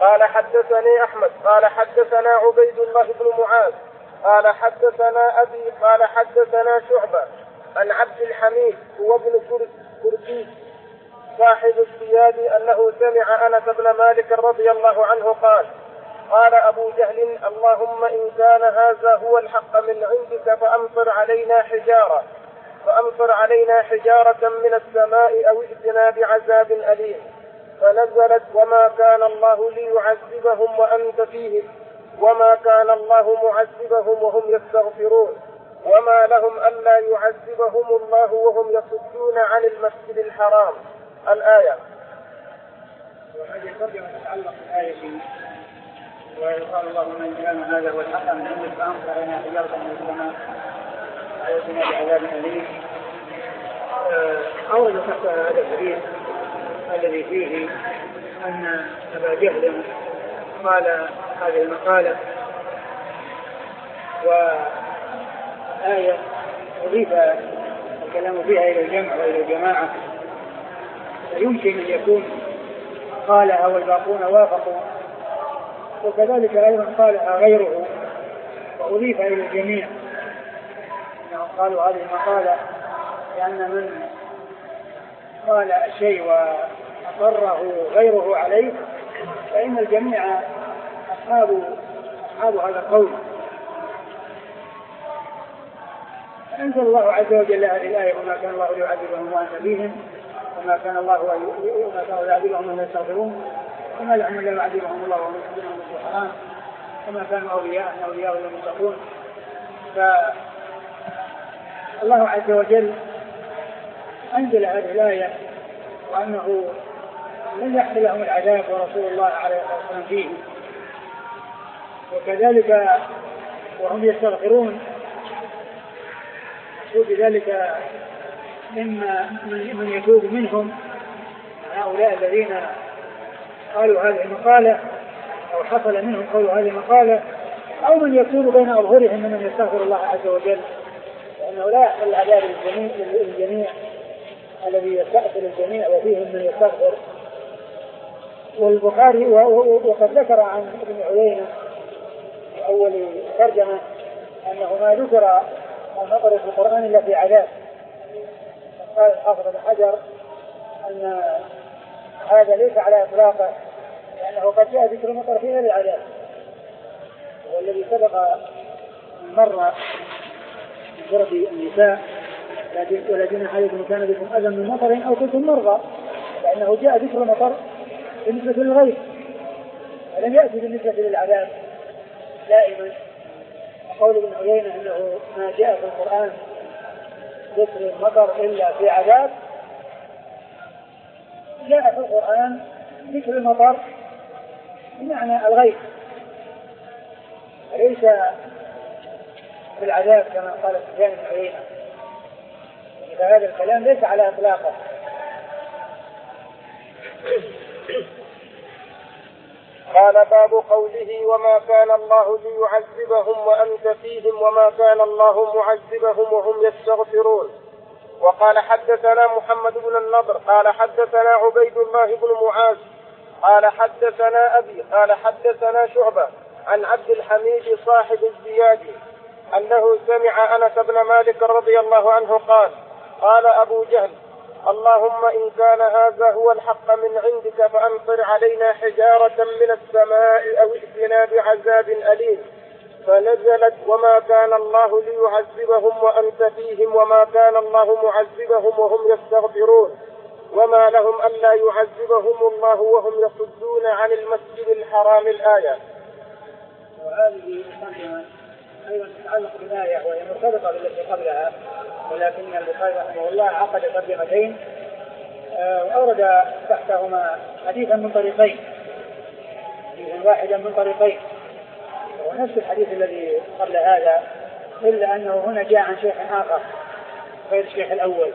قال حدثني أحمد قال حدثنا عبيد الله بن معاذ قال حدثنا أبي قال حدثنا شعبة عن عبد الحميد هو ابن كردي صاحب الزياد أنه سمع أنس بن مالك رضي الله عنه قال قال أبو جهل اللهم إن كان هذا هو الحق من عندك فأمطر علينا حجارة فأمطر علينا حجارة من السماء أو ائتنا بعذاب أليم. فنزلت وما كان الله ليعذبهم وأنت فيهم وما كان الله معذبهم وهم يستغفرون وما لهم ألا يعذبهم الله وهم يصدون عن المسجد الحرام. الآية. وهذه الترجمة تتعلق بالآية وقال اللهم إن كان هذا هو الحق من عندك فأمطر علينا حجارة من السماء أو ائتنا بعذاب أليم. أورد تحت هذا الحديث الذي فيه أن أبا جهل قال هذه المقالة وآية أضيف الكلام فيها إلى الجمع وإلى الجماعة يمكن أن يكون قالها والباقون وافقوا وكذلك أيضا قالها غيره وأضيف إلى الجميع أنهم قالوا هذه المقالة لأن من قال الشيء وأقره غيره عليه فإن الجميع أصحاب أصحاب هذا القول. أنزل الله عز وجل هذه الآية وما كان الله ليعذبهم وأنت فيهم وما كان الله وما كان يعذبهم وهم يستغفرون وما لهم إلا يعذبهم الله وهم يصدون عن المسجد الحرام وما كانوا أولياء أن أولياء لم يتقون. فالله عز وجل أنزل هذه الآية وأنه لن يحمل لهم العذاب ورسول الله عليه الصلاة والسلام فيه وكذلك وهم يستغفرون وبذلك مما من يتوب منهم هؤلاء الذين قالوا هذه المقالة أو حصل منهم قالوا هذه المقالة أو من يكون بين أظهرهم من يستغفر الله عز وجل لأنه لا يحصل العذاب للجميع الذي يستأثر الجميع وفيهم من يستغفر. والبخاري وقد ذكر عن ابن عيينة في أول ترجمة أنه ما ذكر المطر في القرآن إلا في عذاب. قال الحافظ بن حجر أن هذا ليس على إطلاقه لأنه قد جاء ذكر المطر فيه للعذاب والذي سبق مرة من ضرب النساء ولكن حالكم كان بكم أذى من مطر أو كنتم مرضى لأنه جاء ذكر المطر بالنسبة للغيث ولم يأتي بالنسبة للعذاب دائما. قول ابن عيينة أنه ما جاء في القرآن ذكر المطر إلا في عذاب جاء في القرآن ذكر المطر بمعنى الغيث ليس في العذاب كما قال سفيان بن عيينة. فهذا الكلام ليس على إطلاقه. قال باب قوله وما كان الله ليعذبهم وأنت فيهم وما كان الله معذبهم وهم يستغفرون. وقال حدثنا محمد بن النضر قال حدثنا عبيد الله بن معاذ قال حدثنا أبي قال حدثنا شعبة عن عبد الحميد صاحب الزيادي أنه سمع أنس بن مالك رضي الله عنه قال قال أبو جهل اللهم إن كان هذا هو الحق من عندك فأمطر علينا حجارة من السماء أو ائتنا بعذاب أليم. فنزلت وما كان الله ليعذبهم وأنت فيهم وما كان الله معذبهم وهم يستغفرون وما لهم ألا يعذبهم الله وهم يصدون عن المسجد الحرام. الآية. وهذه الترجمة أيضا تتعلق بالآية وهي مرتبطة بالتي قبلها ولكن البخاري رحمه الله عقد ترجمتين وأورد تحتهما حديثا من طريقين حديثا واحدا من طريقين ونفس الحديث الذي قبل هذا إلا أنه هنا جاء عن شيخ آخر غير الشيخ الأول.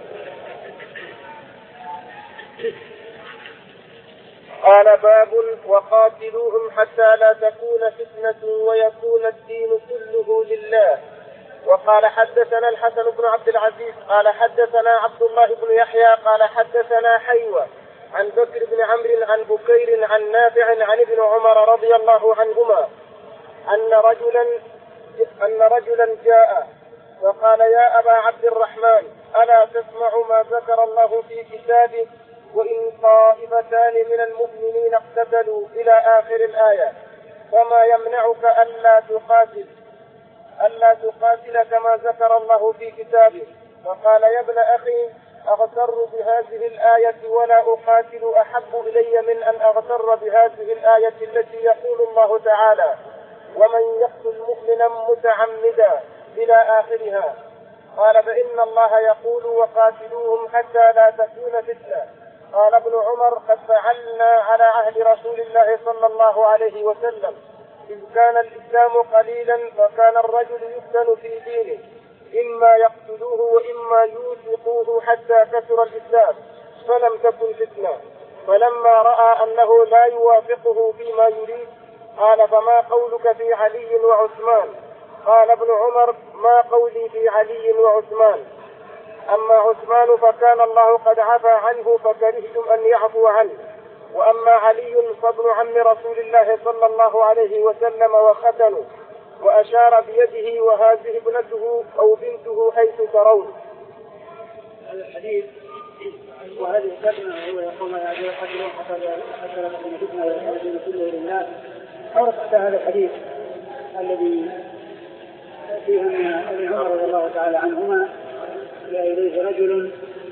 قال باب وقاتلوهم حتى لا تكون فتنة ويكون الدين كله لله. وقال حدثنا الحسن بن عبد العزيز قال حدثنا عبد الله بن يحيى قال حدثنا حيوة عن بكر بن عمرو عن بكير عن نافع عن ابن عمر رضي الله عنهما أن رجلا أن رجلا جاء وقال يا أبا عبد الرحمن ألا تسمع ما ذكر الله في كتابه وإن طائفتان من المؤمنين اقتتلوا إلى آخر الآية فما يمنعك ألا تقاتل ألا تقاتل كما ذكر الله في كتابه. فقال يا ابن أخي أغتر بهذه الآية ولا أقاتل أحب إلي من أن أغتر بهذه الآية التي يقول الله تعالى ومن يقتل مؤمنا متعمدا إلى آخرها. قال فإن الله يقول وقاتلوهم حتى لا تكون فتنة. قال ابن عمر قد فعلنا على عهد رسول الله صلى الله عليه وسلم إذ كان الإسلام قليلا وكان الرجل يفتن في دينه إما يقتلوه وإما يوثقوه حتى كثر الإسلام فلم تكن فتنة. فلما رأى أنه لا يوافقه فيما يريد قال فما قولك في علي وعثمان؟ قال ابن عمر ما قولي في علي وعثمان، أما عثمان فكان الله قد عفى عنه فكرهتم أن يعفو عنه، وأما علي فابن عم رسول الله صلى الله عليه وسلم وختنه، وأشار بيده وهذه ابنته أو بنته حيث ترون. هذا الحديث وهذه الكلمة هو يقول يا أبي الحجر حتى لا تكون فتنة ويخرجون كله لله. أورد هذا الحديث الذي فيه أن ابن عمر رضي الله تعالى عنهما جاء إليه رجل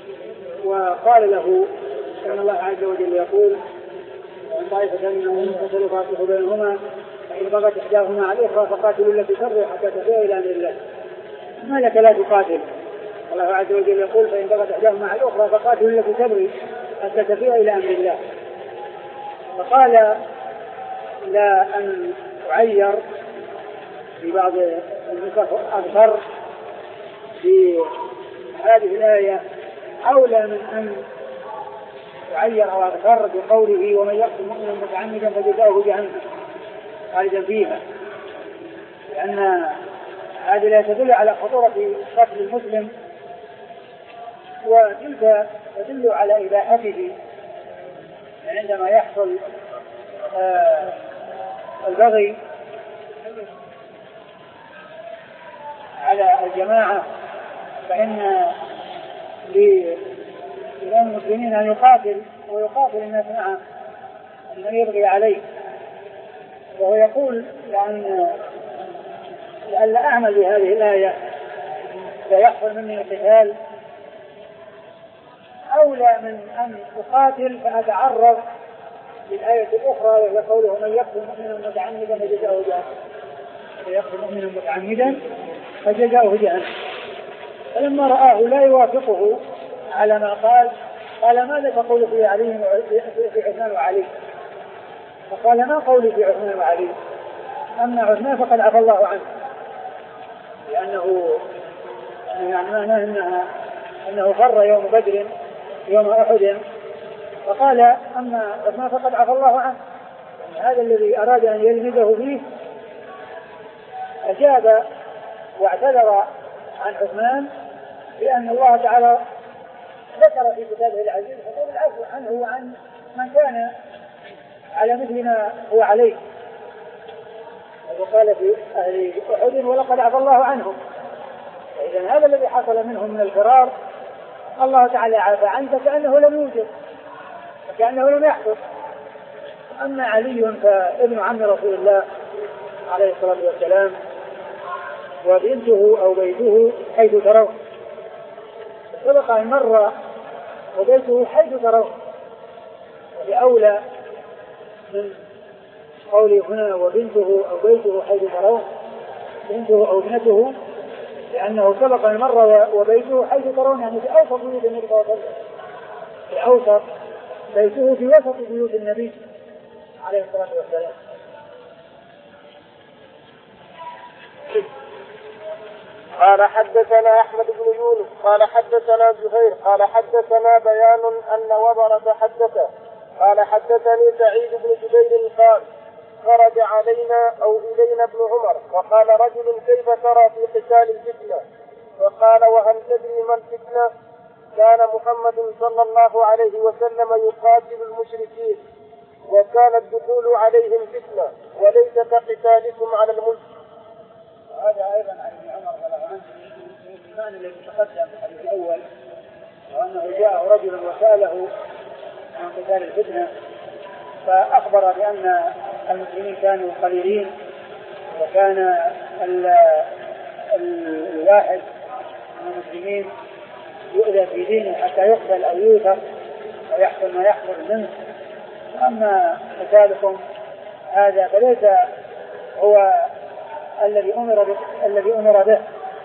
وقال له أن الله عز وجل يقول وإن طائفة منهم اقتتلوا فأصلحوا بينهما فإن بغت إحداهما على الأخرى فقاتلوا التي تبغي حتى تفيء إلى أمر الله. ما لك لا تقاتل؟ الله عز وجل يقول فإن بغت إحداهما على الأخرى فقاتلوا التي تبغي حتى تفيء إلى أمر الله. فقال لا أن أعير في بعض النسخ أكثر في هذه الآية أولى من أن يعير أو أكثر بقوله ومن يقتل مؤمنا متعمدا فجزاؤه جهنم خالدا فيها، لأن هذه لا تدل على خطورة قتل المسلم وتلك تدل على إباحته عندما يحصل آه البغي على الجماعة فإن للمسلمين أن يقاتل ويقاتل الناس معه أن يبغي عليه. وهو يقول لأن لأن أعمل بهذه الآية لا يحصل مني القتال أولى من أن أقاتل فأتعرض للآية الأخرى وهي قوله من يقتل مؤمنا متعمدا فجزاؤه جهنم يقتل مؤمنا متعمدا فجزاؤه جهنم. فلما رآه لا يوافقه على ما قال قال ماذا تقول في علي في عثمان وعلي؟ فقال ما قولي في عثمان وعلي، أما عثمان فقد عفى الله عنه لأنه يعني معناه أنها أنه فر يوم بدر يوم أحد، فقال أما عثمان فقد عفى الله عنه. يعني هذا الذي أراد أن يلمزه فيه أجاب واعتذر عن عثمان لأن الله تعالى ذكر في كتابه العزيز حصول العفو عنه وعن من كان على مثل ما هو عليه. وقال في أهل أحد ولقد عفى الله عنهم. فإذا هذا الذي حصل منهم من الفرار الله تعالى عفى عنه فكأنه لم يوجد فكأنه لم يحدث. أما علي فابن عم رسول الله عليه الصلاة والسلام وبنته أو بيته حيث ترون، سبق أن مر وبيته حيث ترون، وبأولى من قوله هنا وبنته أو بيته حيث ترون بنته أو ابنته، لأنه سبق أن مر وبيته حيث ترون يعني في أوسط بيوت النبي صلى الله عليه وسلم، في أوسط بيته في وسط بيوت النبي عليه الصلاة والسلام. قال حدثنا أحمد بن يونس قال حدثنا زهير قال حدثنا بيان أن وبرة حدثه قال حدثني سعيد بن جبير قال خرج علينا أو إلينا ابن عمر وقال رجل كيف ترى في قتال الفتنة؟ وقال وهل تدري ما الفتنة؟ كان محمد صلى الله عليه وسلم يقاتل المشركين وكان الدخول عليهم فتنة وليس كقتالكم على الملك. هذا أيضا عن ابن عمر رضي الله عنه من الإيمان الذي تقدم في الحديث الأول، وأنه جاء رجل وسأله عن قتال الفتنة فأخبر بأن المسلمين كانوا قليلين، وكان ال ال الواحد من المسلمين يؤذى في دينه حتى يقتل أو يوثق ويحصل ما يحصل منه. أما قتالكم هذا فليس هو الذي أمر به الذي أمر به،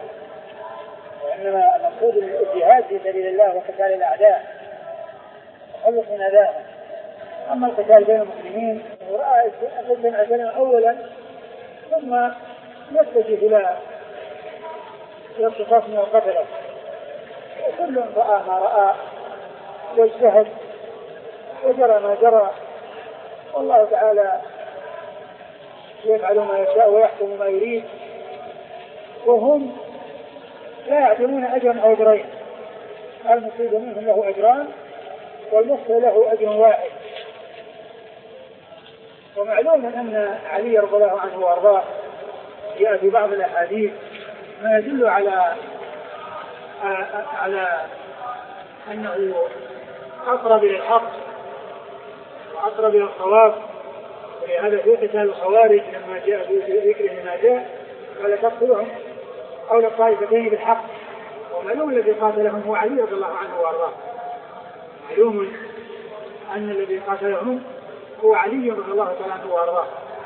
وإنما المقصود الجهاد في سبيل الله وقتال الأعداء وخلص من أذاهم. أما القتال بين المسلمين ورأى الفتنة أولا ثم يتجه إلى الاقتصاص من القتلة، وكل رأى ما رأى واجتهد وجرى ما جرى، والله تعالى يفعل ما يشاء ويحكم ما يريد، وهم لا يعطون أجرا أو أجرين، المصيب منهم له أجران والمخطئ له أجر واحد. ومعلوم أن علي رضي الله عنه وأرضاه جاء في بعض الأحاديث ما يدل على على أنه أقرب إلى الحق وأقرب إلى الصواب، ولهذا في قتال الخوارج لما جاء في ذكر ما جاء قال تقتلهم أولى الطائفتين بالحق، ومعلوم الذي قاتلهم هو علي رضي الله عنه وأرضاه، معلوم أن الذي قاتلهم هو علي رضي الله عنه وأرضاه.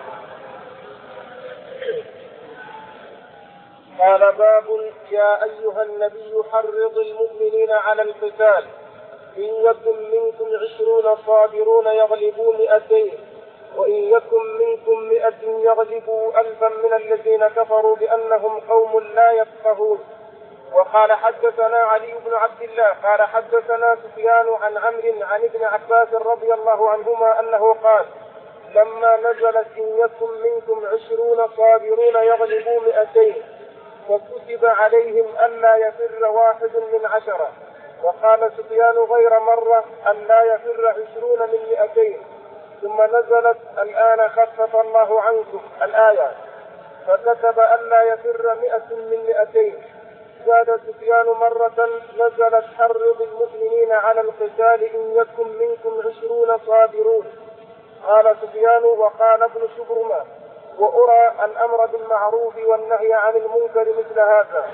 قال باب يا أيها النبي حرض المؤمنين على القتال إن يكن منكم عشرون صابرون يغلبوا مئتين وإن يكن منكم مئة يغلبوا ألفا من الذين كفروا بأنهم قوم لا يفقهون. وقال حدثنا علي بن عبد الله قال حدثنا سفيان عن عمرو عن ابن عباس رضي الله عنهما أنه قال لما نزلت إن يكن منكم عشرون صابرون يغلبوا مئتين وكتب عليهم ألا يفر واحد من عشرة. وقال سفيان غير مرة ألا يفر عشرون من مئتين. ثم نزلت الآن خفف الله عنكم الآية فكتب ألا يفر مئة من مئتين. زاد سفيان مرة نزلت حرض المؤمنين على القتال إن يكن منكم عشرون صابرون. قال سفيان وقال ابن شبرمة وأرى الأمر بالمعروف والنهي عن المنكر مثل هذا.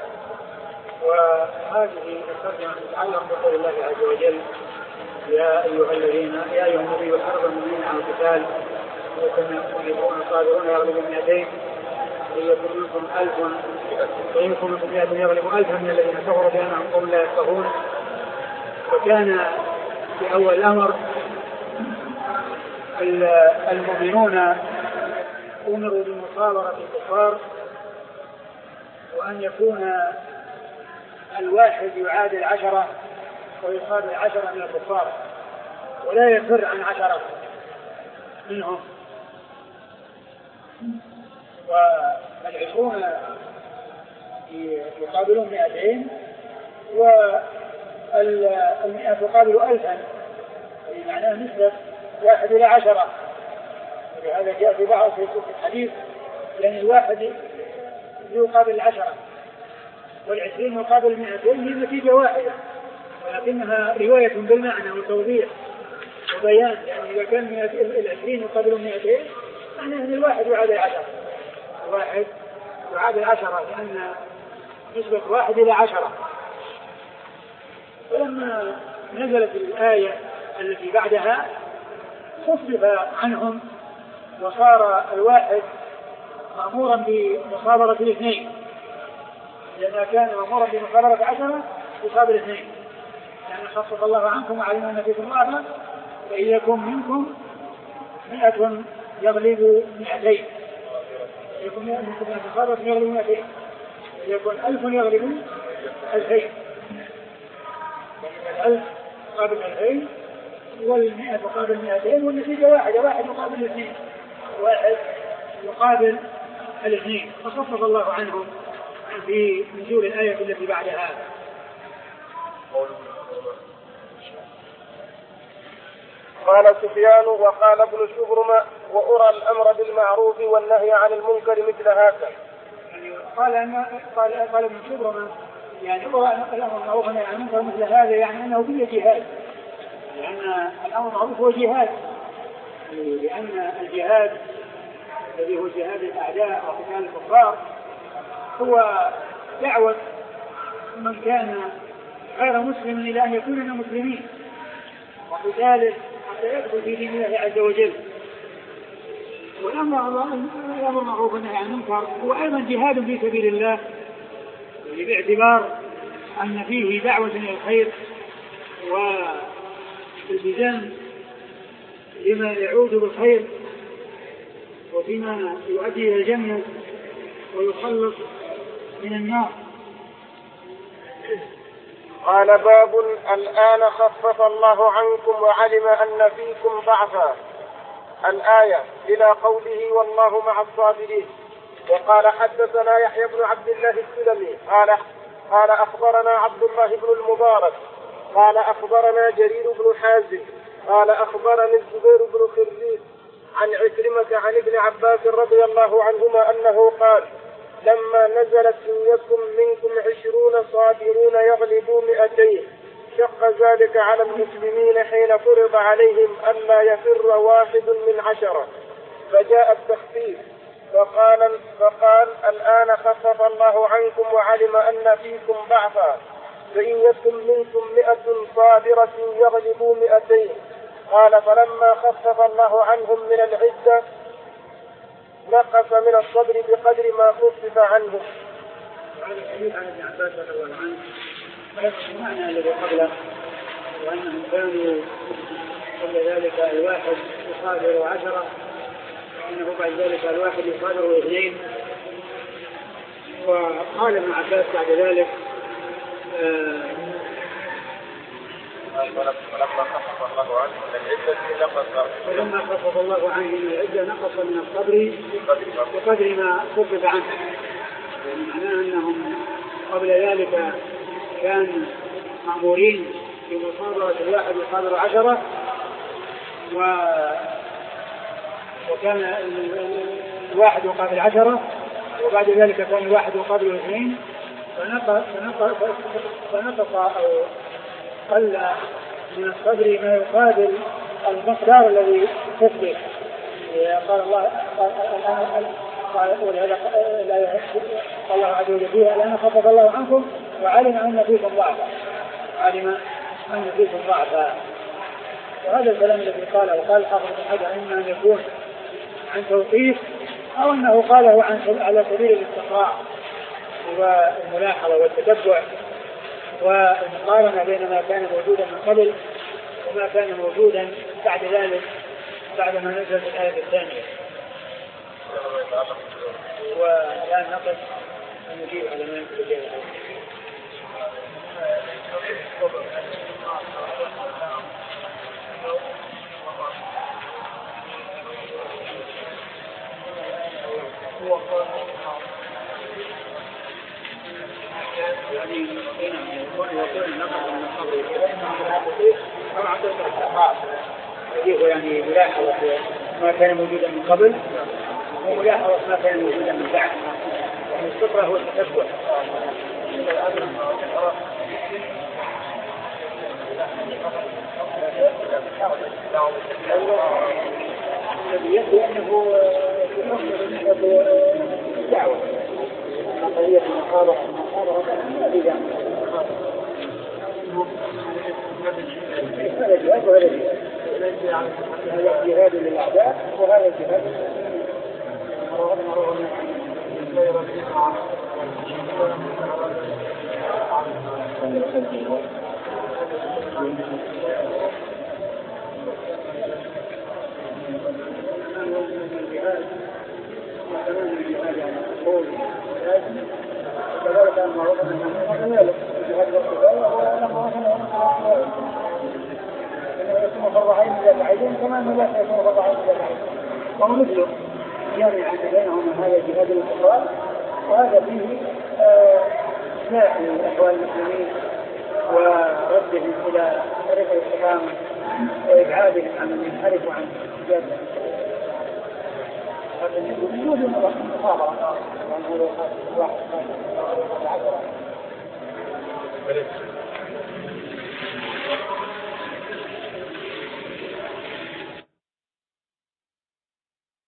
وهذه الترجمة تتعلق بقول الله عز وجل يا أيها الذين يا أيها النبي حرض المؤمنين على القتال ويكون صابرون يغلبوا مئتين وإن يكن منكم ألف وإن يكن منكم مئة يغلبوا ألفا من الذين كفروا بأنهم قوم لا يفقهون. وكان في أول الأمر المؤمنون أمروا بمصابرة الكفار، وأن يكون الواحد يعادل عشرة ويصابر عشرة من الكفار ولا يفر عن عشرة منهم. والعشرون يقابلون مئتين والمئة تقابل ألفا، معناه نسبة واحد إلى عشرة. ولهذا جاء في بعض في الحديث لأن الواحد يقابل العشرة والعشرين يقابل مئتين هي نتيجة واحدة، ولكنها رواية بالمعنى وتوضيح وبيان. يعني إذا كان العشرين يقابل مئتين معناه أن الواحد يعادل عشرة، الواحد يعادل عشرة لأن نسبة واحد إلى عشرة. ولما نزلت الآية التي بعدها خفف عنهم وصار الواحد مأمورا بمصابرة الاثنين، لأنه كان مأمورا بمصابرة عشرة يصابر اثنين، يعني خفف الله عنكم وعلم أن فيكم ضعفا فإن يكن منكم مئة يغلب مئتين، يكون منكم مصابرة يغلب مئتين، يكون ألف يغلب ألفين، الألف مقابل ألفين والمئة مقابل مئتين والنتيجة واحدة، واحد مقابل اثنين، واحد يقابل الاثنين. فخفف الله عنهم في نزول الآية التي بعدها. قال سفيان وقال ابن شبرمة وأرى الأمر بالمعروف والنهي عن المنكر مثل هذا. يعني قال قال قال ابن شبرمة يعني أرى الأمر بالمعروف والنهي عن المنكر مثل هذا، يعني أنه فيه جهاد، لأن الأمر بالمعروف هو جهاد، لأن الجهاد الذي هو جهاد الأعداء وقتال الكفار هو دعوة من كان غير مسلم إلى أن يكون من المسلمين، وقتاله حتى يدخل في دين الله عز وجل. والأمر بالمعروف والنهي عن المنكر هو أيضا جهاد في سبيل الله، باعتبار أن فيه دعوة إلى الخير والالتزام لما يعود بالخير وفيما يؤدي إلى الجنة ويخلص من النار. قال باب الآن خفف الله عنكم وعلم أن فيكم ضعفا، الآية إلى قوله والله مع الصابرين. وقال حدثنا يحيى بن عبد الله السلمي قال قال أخبرنا عبد الله بن المبارك قال أخبرنا جرير بن حازم قال أخبرني الزبير بن خريج عن عكرمة عن ابن عباس رضي الله عنهما أنه قال لما نزلت إن يكن منكم عشرون صابرون يغلبوا مئتين شق ذلك على المسلمين حين فرض عليهم ألا يفر واحد من عشرة، فجاء التخفيف فقال, فقال الآن خفف الله عنكم وعلم أن فيكم ضعفا، فإن يكن منكم مئة صابرة يغلبوا مئتين. قال فلما خفف الله عنهم من العدة نقص من الصبر بقدر ما خفف عنهم. وعلى الحديث عن ابن عباس رضي الله عنه ولكن المعنى الذي قبله وأنهم كانوا قبل ذلك الواحد يصابر عشرة وأنه بعد ذلك الواحد يصابر اثنين. وقال ابن عباس بعد ذلك فلما خفف الله عنه من العدة نقص فلما خفف الله عنه من العدة نقص من الصبر بقدر ما خفف عنه، يعني معناه أنهم قبل ذلك كان مأمورين بمصابرة الواحد يصابر عشرة و... وكان الواحد يقابل عشرة، وبعد ذلك كان الواحد يقابل اثنين، فنقص فنقص فنقص أو قل من الصبر ما يقابل المقدار الذي خفف. قال الله قال ولهذا قال الله عز وجل فيها الآن خفف الله عنكم وعلم أن فيكم ضعفا، علم أن فيكم ضعفا. وهذا الكلام الذي قاله وقال حافظ بن حجر إما أن يكون عن توقيف أو أنه قاله عن على سبيل الاستقراء والملاحظة والتتبع والمقارنة بين ما كان موجودا من قبل وما كان موجودا بعد ذلك بعدما نزلت الآية الثانية. والآن نقف أن نجيب على ما يمكن الجاهل. هو قال يعني يكون نقص من الصبر طبعا يجيب يعني ملاحظة ما كان موجودا من قبل وملاحظة ما كان موجودا من بعد، يعني الصبر هو التتبع. الذي يبدو أنه يفضل الدعوة قضية المخالطة المخالطة هذه جامعة هذا الجهاد وهذا الجهاد، هذا الجهاد للأعداء وهذا الجهاد وكذلك المعروف أنه يلف الجهاد والقتال إنه يكون فرضين إلى بعيدين كما أنه لا يكون فرضين إلى بعيدين، وهو مثله جامع بينهما هذا جهاد الكفار وهذا فيه إصلاح أحوال المسلمين وردهم إلى طريق الإسلام وإبعادهم عن من ينحرف عن الجادة. لكن وجود المخابرة وأنه واحد